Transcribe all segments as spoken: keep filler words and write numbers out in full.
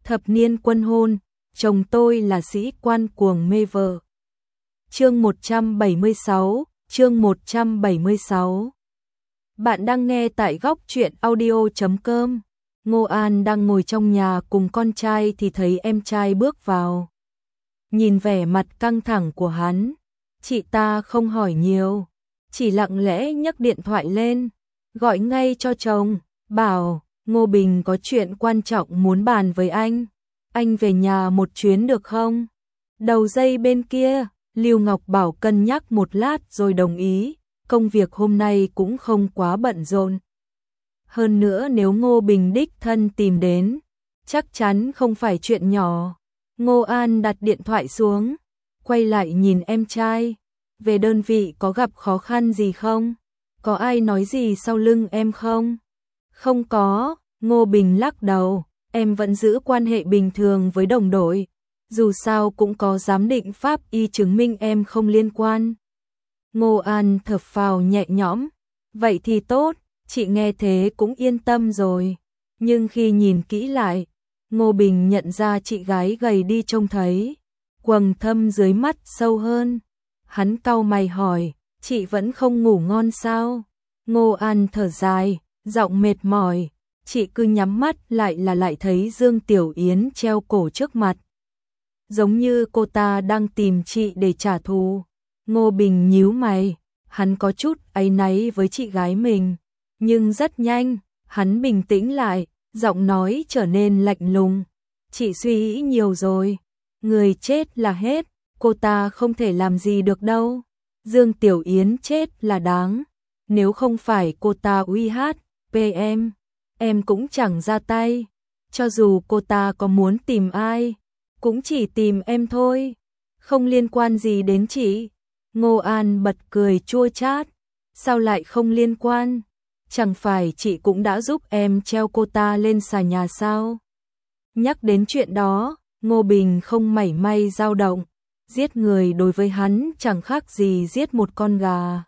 Thập niên quân hôn, chồng tôi là sĩ quan cuồng mê vợ. Chương một trăm bảy mươi sáu, chương một trăm bảy mươi sáu. Bạn đang nghe tại góc truyện audio chấm com. Ngô An đang ngồi trong nhà cùng con trai thì thấy em trai bước vào. Nhìn vẻ mặt căng thẳng của hắn, chị ta không hỏi nhiều, chỉ lặng lẽ nhấc điện thoại lên, gọi ngay cho chồng, bảo Ngô Bình có chuyện quan trọng muốn bàn với anh, anh về nhà một chuyến được không? Đầu dây bên kia, Lưu Ngọc Bảo cân nhắc một lát rồi đồng ý, công việc hôm nay cũng không quá bận rộn. Hơn nữa nếu Ngô Bình đích thân tìm đến, chắc chắn không phải chuyện nhỏ. Ngô An đặt điện thoại xuống, quay lại nhìn em trai, về đơn vị có gặp khó khăn gì không? Có ai nói gì sau lưng em không? Không có, Ngô Bình lắc đầu, em vẫn giữ quan hệ bình thường với đồng đội, dù sao cũng có giám định pháp y chứng minh em không liên quan. Ngô An thở phào nhẹ nhõm, vậy thì tốt, chị nghe thế cũng yên tâm rồi. Nhưng khi nhìn kỹ lại, Ngô Bình nhận ra chị gái gầy đi trông thấy, quầng thâm dưới mắt sâu hơn. Hắn cau mày hỏi, chị vẫn không ngủ ngon sao? Ngô An thở dài, giọng mệt mỏi, chị cứ nhắm mắt lại là lại thấy Dương Tiểu Yến treo cổ trước mặt. Giống như cô ta đang tìm chị để trả thù. Ngô Bình nhíu mày, hắn có chút áy náy với chị gái mình, nhưng rất nhanh, hắn bình tĩnh lại, giọng nói trở nên lạnh lùng. Chị suy nghĩ nhiều rồi, người chết là hết, cô ta không thể làm gì được đâu. Dương Tiểu Yến chết là đáng, nếu không phải cô ta uy hát, pê em, em cũng chẳng ra tay. Cho dù cô ta có muốn tìm ai, cũng chỉ tìm em thôi, không liên quan gì đến chị. Ngô An bật cười chua chát, sao lại không liên quan? Chẳng phải chị cũng đã giúp em treo cô ta lên xà nhà sao? Nhắc đến chuyện đó, Ngô Bình không mảy may dao động, giết người đối với hắn chẳng khác gì giết một con gà.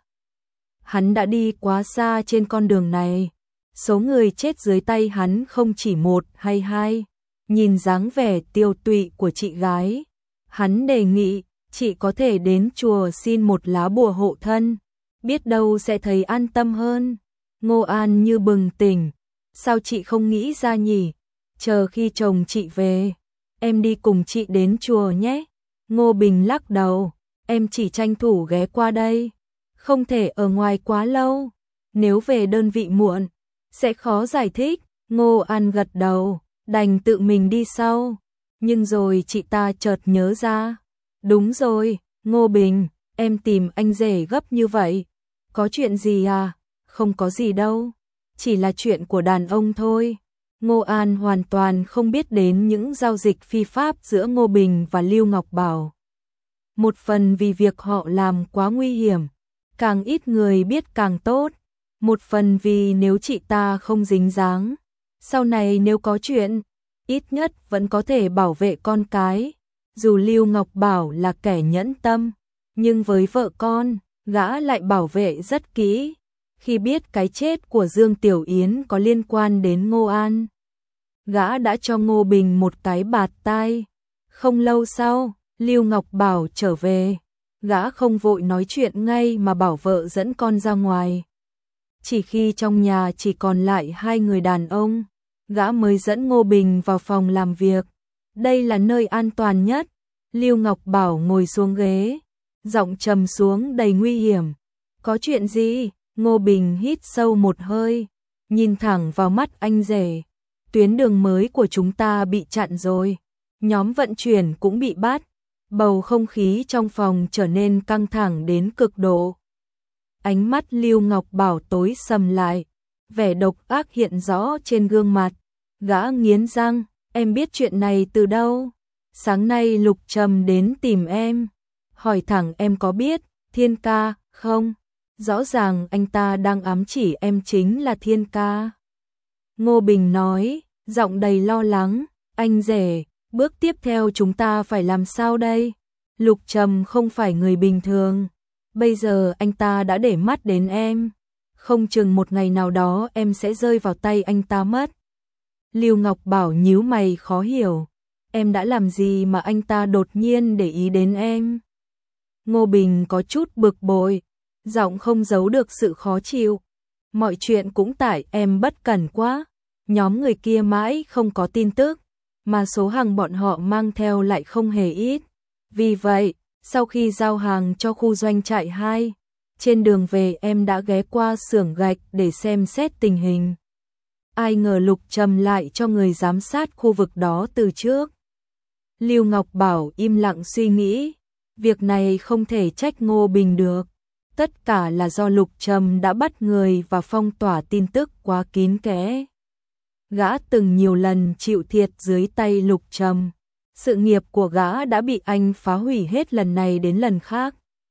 Hắn đã đi quá xa trên con đường này, số người chết dưới tay hắn không chỉ một hay hai. Nhìn dáng vẻ tiêu tụy của chị gái, hắn đề nghị chị có thể đến chùa xin một lá bùa hộ thân, biết đâu sẽ thấy an tâm hơn. Ngô An như bừng tỉnh, sao chị không nghĩ ra nhỉ? Chờ khi chồng chị về, em đi cùng chị đến chùa nhé. Ngô Bình lắc đầu, em chỉ tranh thủ ghé qua đây, không thể ở ngoài quá lâu, nếu về đơn vị muộn, sẽ khó giải thích. Ngô An gật đầu, đành tự mình đi sau, nhưng rồi chị ta chợt nhớ ra. Đúng rồi, Ngô Bình, em tìm anh rể gấp như vậy, có chuyện gì à? Không có gì đâu, chỉ là chuyện của đàn ông thôi. Ngô An hoàn toàn không biết đến những giao dịch phi pháp giữa Ngô Bình và Lưu Ngọc Bảo. Một phần vì việc họ làm quá nguy hiểm, càng ít người biết càng tốt. Một phần vì nếu chị ta không dính dáng, sau này nếu có chuyện, ít nhất vẫn có thể bảo vệ con cái. Dù Lưu Ngọc Bảo là kẻ nhẫn tâm, nhưng với vợ con, gã lại bảo vệ rất kỹ. Khi biết cái chết của Dương Tiểu Yến có liên quan đến Ngô An, gã đã cho Ngô Bình một cái bạt tai. Không lâu sau, Lưu Ngọc Bảo trở về, gã không vội nói chuyện ngay mà bảo vợ dẫn con ra ngoài. Chỉ khi trong nhà chỉ còn lại hai người đàn ông, gã mới dẫn Ngô Bình vào phòng làm việc. Đây là nơi an toàn nhất. Lưu Ngọc Bảo ngồi xuống ghế, giọng trầm xuống đầy nguy hiểm. Có chuyện gì? Ngô Bình hít sâu một hơi, nhìn thẳng vào mắt anh rể. Tuyến đường mới của chúng ta bị chặn rồi, nhóm vận chuyển cũng bị bắt. Bầu không khí trong phòng trở nên căng thẳng đến cực độ. Ánh mắt Lưu Ngọc Bảo tối sầm lại, vẻ độc ác hiện rõ trên gương mặt. Gã nghiến răng, em biết chuyện này từ đâu? Sáng nay Lục Trầm đến tìm em, hỏi thẳng em có biết Thiên Ca không? Rõ ràng anh ta đang ám chỉ em chính là Thiên Ca. Ngô Bình nói, giọng đầy lo lắng, anh rể, bước tiếp theo chúng ta phải làm sao đây? Lục Trầm không phải người bình thường, bây giờ anh ta đã để mắt đến em, không chừng một ngày nào đó em sẽ rơi vào tay anh ta mất. Lưu Ngọc Bảo nhíu mày khó hiểu. Em đã làm gì mà anh ta đột nhiên để ý đến em? Ngô Bình có chút bực bội, giọng không giấu được sự khó chịu. Mọi chuyện cũng tại em bất cẩn quá. Nhóm người kia mãi không có tin tức, mà số hàng bọn họ mang theo lại không hề ít. Vì vậy, sau khi giao hàng cho khu doanh trại hai, trên đường về em đã ghé qua xưởng gạch để xem xét tình hình. Ai ngờ Lục Trầm lại cho người giám sát khu vực đó từ trước. Lưu Ngọc Bảo im lặng suy nghĩ, việc này không thể trách Ngô Bình được. Tất cả là do Lục Trầm đã bắt người và phong tỏa tin tức quá kín kẽ. Gã từng nhiều lần chịu thiệt dưới tay Lục Trầm. Sự nghiệp của gã đã bị anh phá hủy hết lần này đến lần khác.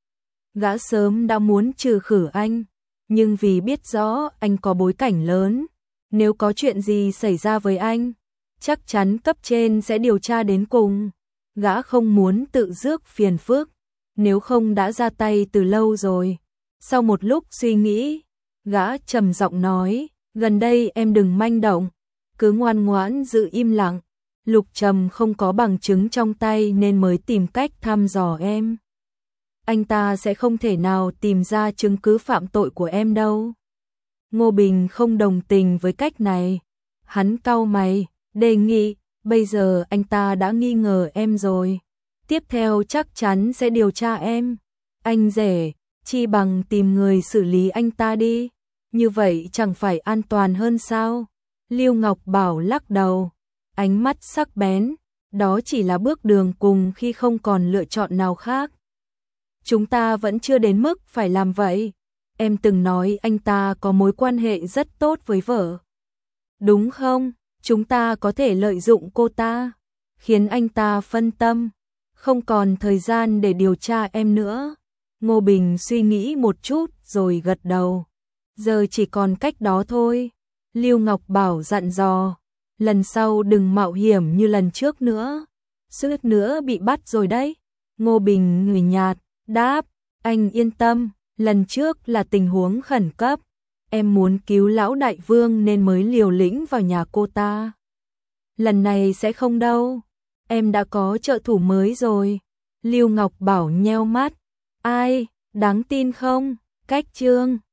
Gã sớm đã muốn trừ khử anh, nhưng vì biết rõ anh có bối cảnh lớn, nếu có chuyện gì xảy ra với anh, chắc chắn cấp trên sẽ điều tra đến cùng. Gã không muốn tự rước phiền phức, nếu không đã ra tay từ lâu rồi. Sau một lúc suy nghĩ, gã trầm giọng nói, gần đây em đừng manh động, cứ ngoan ngoãn giữ im lặng. Lục Trầm không có bằng chứng trong tay nên mới tìm cách thăm dò em. Anh ta sẽ không thể nào tìm ra chứng cứ phạm tội của em đâu. Ngô Bình không đồng tình với cách này. Hắn cau mày, đề nghị, bây giờ anh ta đã nghi ngờ em rồi. Tiếp theo chắc chắn sẽ điều tra em. Anh rể, chi bằng tìm người xử lý anh ta đi. Như vậy chẳng phải an toàn hơn sao? Lưu Ngọc Bảo lắc đầu, ánh mắt sắc bén, đó chỉ là bước đường cùng khi không còn lựa chọn nào khác. Chúng ta vẫn chưa đến mức phải làm vậy. Em từng nói anh ta có mối quan hệ rất tốt với vợ. Đúng không? Chúng ta có thể lợi dụng cô ta, khiến anh ta phân tâm, không còn thời gian để điều tra em nữa. Ngô Bình suy nghĩ một chút rồi gật đầu. Giờ chỉ còn cách đó thôi. Lưu Ngọc Bảo dặn dò, lần sau đừng mạo hiểm như lần trước nữa. Suýt nữa bị bắt rồi đấy. Ngô Bình ngùi nhạt, đáp, anh yên tâm, lần trước là tình huống khẩn cấp. Em muốn cứu lão đại vương nên mới liều lĩnh vào nhà cô ta. Lần này sẽ không đâu, em đã có trợ thủ mới rồi. Lưu Ngọc Bảo nheo mắt, ai, đáng tin không? Cách chương